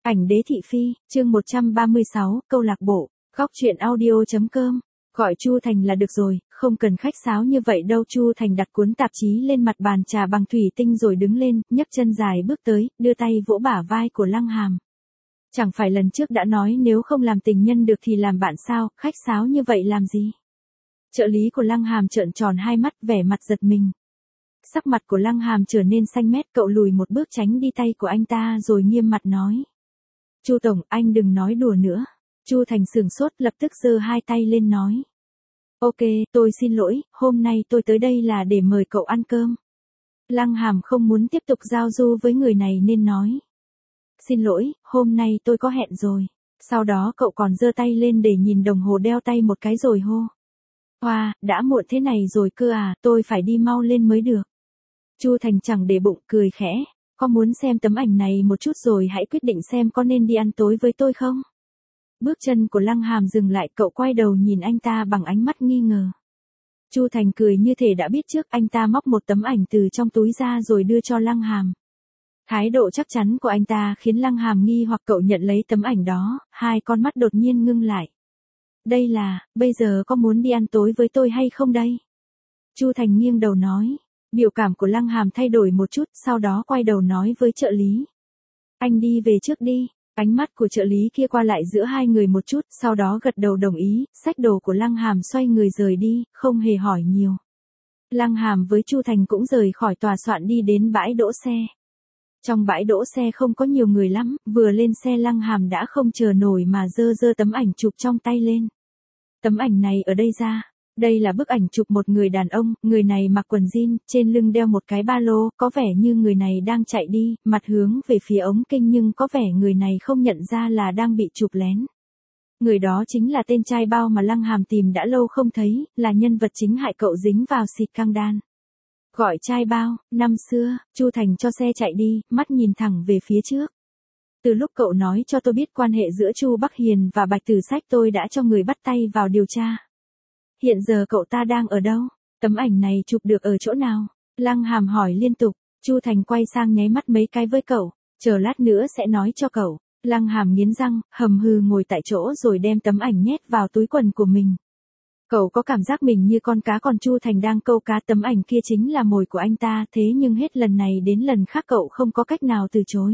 Ảnh đế thị phi, chương 136, câu lạc bộ, góc truyện audio.com. Gọi Chu Thành là được rồi, không cần khách sáo như vậy đâu. Chu Thành đặt cuốn tạp chí lên mặt bàn trà bằng thủy tinh rồi đứng lên, nhấc chân dài bước tới, đưa tay vỗ bả vai của Lăng Hàm. Chẳng phải lần trước đã nói nếu không làm tình nhân được thì làm bạn sao, khách sáo như vậy làm gì? Trợ lý của Lăng Hàm trợn tròn hai mắt, vẻ mặt giật mình. Sắc mặt của Lăng Hàm trở nên xanh mét, cậu lùi một bước tránh đi tay của anh ta rồi nghiêm mặt nói. Chu Tổng, anh đừng nói đùa nữa. Chu Thành sửng sốt, lập tức giơ hai tay lên nói. Ok, tôi xin lỗi, hôm nay tôi tới đây là để mời cậu ăn cơm. Lăng Hàm không muốn tiếp tục giao du với người này nên nói. Xin lỗi, hôm nay tôi có hẹn rồi. Sau đó cậu còn giơ tay lên để nhìn đồng hồ đeo tay một cái rồi hô. Hoa, đã muộn thế này rồi cơ à, tôi phải đi mau lên mới được. Chu Thành chẳng để bụng, cười khẽ. Có muốn xem tấm ảnh này một chút rồi hãy quyết định xem có nên đi ăn tối với tôi không? Bước chân của Lăng Hàm dừng lại, cậu quay đầu nhìn anh ta bằng ánh mắt nghi ngờ. Chu Thành cười như thể đã biết trước, anh ta móc một tấm ảnh từ trong túi ra rồi đưa cho Lăng Hàm. Thái độ chắc chắn của anh ta khiến Lăng Hàm nghi hoặc. Cậu nhận lấy tấm ảnh đó, hai con mắt đột nhiên ngưng lại. Đây là, bây giờ có muốn đi ăn tối với tôi hay không đây? Chu Thành nghiêng đầu nói. Biểu cảm của Lăng Hàm thay đổi một chút, sau đó quay đầu nói với trợ lý. Anh đi về trước đi. Ánh mắt của trợ lý kia qua lại giữa hai người một chút, sau đó gật đầu đồng ý, xách đồ của Lăng Hàm xoay người rời đi, không hề hỏi nhiều. Lăng Hàm với Chu Thành cũng rời khỏi tòa soạn đi đến bãi đỗ xe. Trong bãi đỗ xe không có nhiều người lắm, vừa lên xe Lăng Hàm đã không chờ nổi mà giơ tấm ảnh chụp trong tay lên. Tấm ảnh này ở đây ra. Đây là bức ảnh chụp một người đàn ông, người này mặc quần jean, trên lưng đeo một cái ba lô, có vẻ như người này đang chạy đi, mặt hướng về phía ống kinh nhưng có vẻ người này không nhận ra là đang bị chụp lén. Người đó chính là tên trai bao mà Lăng Hàm tìm đã lâu không thấy, là nhân vật chính hại cậu dính vào xịt căng đan. Gọi trai bao, năm xưa, Chu Thành cho xe chạy đi, mắt nhìn thẳng về phía trước. Từ lúc cậu nói cho tôi biết quan hệ giữa Chu Bắc Hiền và Bạch Tử Sách tôi đã cho người bắt tay vào điều tra. Hiện giờ cậu ta đang ở đâu? Tấm ảnh này chụp được ở chỗ nào? Lăng Hàm hỏi liên tục. Chu Thành quay sang nháy mắt mấy cái với cậu. Chờ lát nữa sẽ nói cho cậu. Lăng Hàm nghiến răng, hầm hừ ngồi tại chỗ rồi đem tấm ảnh nhét vào túi quần của mình. Cậu có cảm giác mình như con cá, còn Chu Thành đang câu cá. Tấm ảnh kia chính là mồi của anh ta, thế nhưng hết lần này đến lần khác cậu không có cách nào từ chối.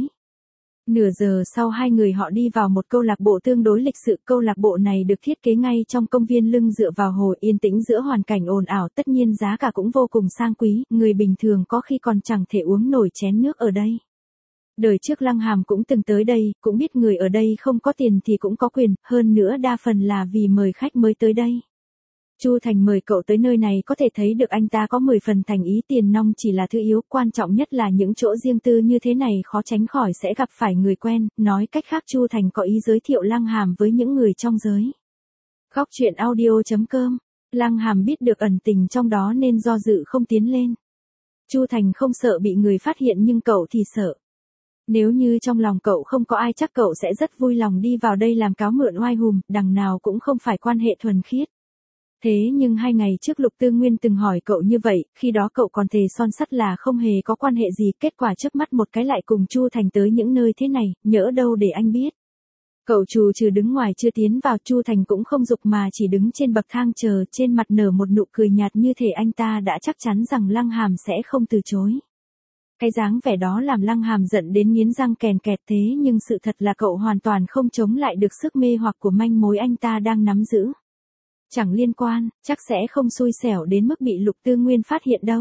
Nửa giờ sau hai người họ đi vào một câu lạc bộ tương đối lịch sự. Câu lạc bộ này được thiết kế ngay trong công viên lưng dựa vào hồ, yên tĩnh giữa hoàn cảnh ồn ào, tất nhiên giá cả cũng vô cùng sang quý, người bình thường có khi còn chẳng thể uống nổi chén nước ở đây. Đời trước Lăng Hàm cũng từng tới đây, cũng biết người ở đây không có tiền thì cũng có quyền, hơn nữa đa phần là vì mời khách mới tới đây. Chu Thành mời cậu tới nơi này có thể thấy được anh ta có 10 phần thành ý, tiền nong chỉ là thứ yếu, quan trọng nhất là những chỗ riêng tư như thế này khó tránh khỏi sẽ gặp phải người quen, nói cách khác Chu Thành có ý giới thiệu Lăng Hàm với những người trong giới. Góc truyện audio.com. Lăng Hàm biết được ẩn tình trong đó nên do dự không tiến lên. Chu Thành không sợ bị người phát hiện nhưng cậu thì sợ. Nếu như trong lòng cậu không có ai chắc cậu sẽ rất vui lòng đi vào đây làm cáo mượn oai hùm, đằng nào cũng không phải quan hệ thuần khiết. Thế nhưng 2 ngày trước Lục Tư Nguyên từng hỏi cậu như vậy, khi đó cậu còn thề son sắt là không hề có quan hệ gì, kết quả chớp mắt một cái lại cùng Chu Thành tới những nơi thế này, nhỡ đâu để anh biết. Cậu trừ đứng ngoài chưa tiến vào, Chu Thành cũng không giục mà chỉ đứng trên bậc thang chờ, trên mặt nở một nụ cười nhạt như thể anh ta đã chắc chắn rằng Lăng Hàm sẽ không từ chối. Cái dáng vẻ đó làm Lăng Hàm giận đến nghiến răng kèn kẹt, thế nhưng sự thật là cậu hoàn toàn không chống lại được sức mê hoặc của manh mối anh ta đang nắm giữ. Chẳng liên quan, chắc sẽ không xui xẻo đến mức bị Lục Tư Nguyên phát hiện đâu.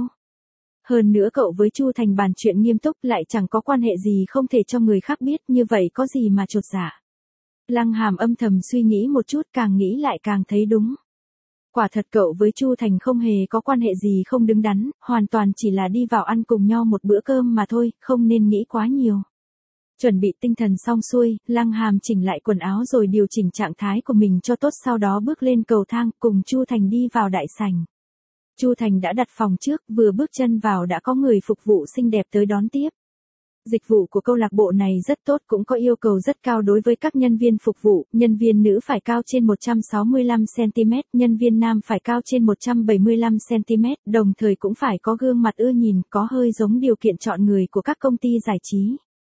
Hơn nữa cậu với Chu Thành bàn chuyện nghiêm túc, lại chẳng có quan hệ gì không thể cho người khác biết, như vậy có gì mà chột dạ. Lăng Hàm âm thầm suy nghĩ một chút, càng nghĩ lại càng thấy đúng. Quả thật cậu với Chu Thành không hề có quan hệ gì không đứng đắn, hoàn toàn chỉ là đi vào ăn cùng nhau một bữa cơm mà thôi, không nên nghĩ quá nhiều. Chuẩn bị tinh thần xong xuôi, Lăng Hàm chỉnh lại quần áo rồi điều chỉnh trạng thái của mình cho tốt, sau đó bước lên cầu thang cùng Chu Thành đi vào đại sảnh. Chu Thành đã đặt phòng trước, vừa bước chân vào đã có người phục vụ xinh đẹp tới đón tiếp. Dịch vụ của câu lạc bộ này rất tốt, cũng có yêu cầu rất cao đối với các nhân viên phục vụ, nhân viên nữ phải cao trên 165cm, nhân viên nam phải cao trên 175cm, đồng thời cũng phải có gương mặt ưa nhìn, có hơi giống điều kiện chọn người của các công ty giải trí.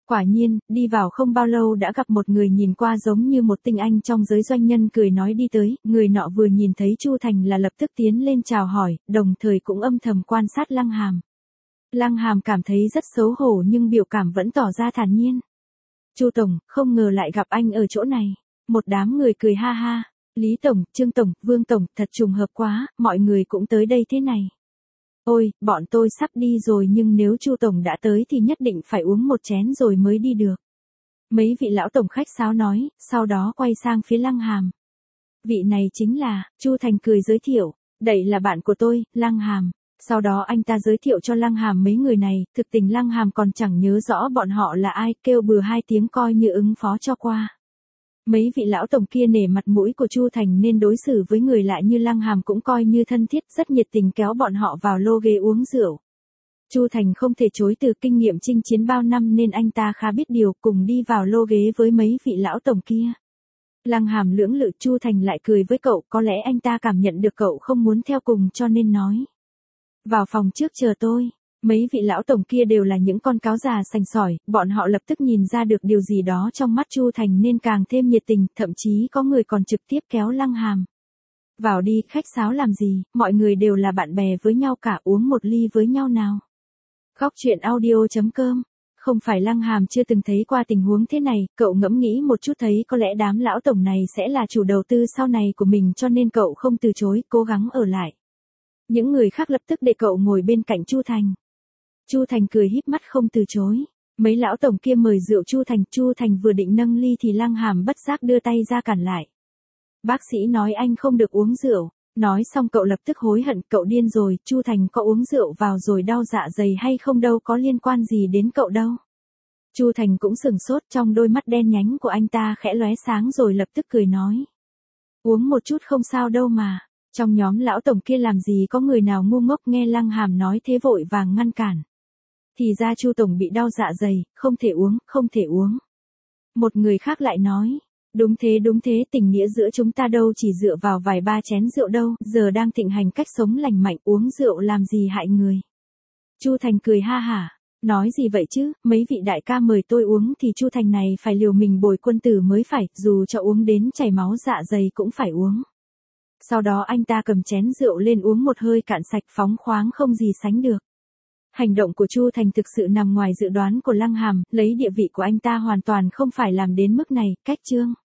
Quả nhiên, đi vào không bao lâu đã gặp một người nhìn qua giống như một tinh anh trong giới doanh nhân cười nói đi tới, người nọ vừa nhìn thấy Chu Thành là lập tức tiến lên chào hỏi, đồng thời cũng âm thầm quan sát Lăng Hàm. Lăng Hàm cảm thấy rất xấu hổ nhưng biểu cảm vẫn tỏ ra thản nhiên. Chu Tổng, không ngờ lại gặp anh ở chỗ này. Một đám người cười ha ha. Lý Tổng, Trương Tổng, Vương Tổng, thật trùng hợp quá, mọi người cũng tới đây thế này. Ôi, bọn tôi sắp đi rồi nhưng nếu Chu Tổng đã tới thì nhất định phải uống một chén rồi mới đi được. Mấy vị lão tổng khách sáo nói, sau đó quay sang phía Lăng Hàm. Vị này chính là, Chu Thành cười giới thiệu, đây là bạn của tôi, Lăng Hàm. Sau đó anh ta giới thiệu cho Lăng Hàm mấy người này, thực tình Lăng Hàm còn chẳng nhớ rõ bọn họ là ai, kêu bừa hai tiếng coi như ứng phó cho qua. Mấy vị lão tổng kia nể mặt mũi của Chu Thành nên đối xử với người lạ như Lăng Hàm cũng coi như thân thiết, rất nhiệt tình kéo bọn họ vào lô ghế uống rượu. Chu Thành không thể chối từ kinh nghiệm chinh chiến bao năm nên anh ta khá biết điều, cùng đi vào lô ghế với mấy vị lão tổng kia. Lăng Hàm lưỡng lự, Chu Thành lại cười với cậu, có lẽ anh ta cảm nhận được cậu không muốn theo cùng cho nên nói. Vào phòng trước chờ tôi. Mấy vị lão tổng kia đều là những con cáo già sành sỏi, bọn họ lập tức nhìn ra được điều gì đó trong mắt Chu Thành nên càng thêm nhiệt tình, thậm chí có người còn trực tiếp kéo Lăng Hàm. Vào đi, khách sáo làm gì, mọi người đều là bạn bè với nhau cả, uống một ly với nhau nào. Góc truyện audio.com. Không phải Lăng Hàm chưa từng thấy qua tình huống thế này, cậu ngẫm nghĩ một chút thấy có lẽ đám lão tổng này sẽ là chủ đầu tư sau này của mình cho nên cậu không từ chối, cố gắng ở lại. Những người khác lập tức để cậu ngồi bên cạnh Chu Thành. Chu Thành cười híp mắt không từ chối. Mấy lão tổng kia mời rượu Chu Thành vừa định nâng ly thì Lăng Hàm bất giác đưa tay ra cản lại. Bác sĩ nói anh không được uống rượu. Nói xong cậu lập tức hối hận, cậu điên rồi, Chu Thành có uống rượu vào rồi đau dạ dày hay không đâu có liên quan gì đến cậu đâu. Chu Thành cũng sừng sốt, trong đôi mắt đen nhánh của anh ta khẽ lóe sáng rồi lập tức cười nói. Uống một chút không sao đâu mà. Trong nhóm lão tổng kia làm gì có người nào ngu ngốc, nghe Lăng Hàm nói thế vội vàng ngăn cản. Thì ra Chu Tổng bị đau dạ dày, không thể uống. Một người khác lại nói. Đúng thế, tình nghĩa giữa chúng ta đâu chỉ dựa vào vài ba chén rượu đâu, giờ đang thịnh hành cách sống lành mạnh, uống rượu làm gì hại người. Chu Thành cười ha hả, nói gì vậy chứ, mấy vị đại ca mời tôi uống thì Chu Thành này phải liều mình bồi quân tử mới phải, dù cho uống đến chảy máu dạ dày cũng phải uống. Sau đó anh ta cầm chén rượu lên uống một hơi cạn sạch, phóng khoáng không gì sánh được. Hành động của Chu Thành thực sự nằm ngoài dự đoán của Lăng Hàm, lấy địa vị của anh ta hoàn toàn không phải làm đến mức này, cách chương.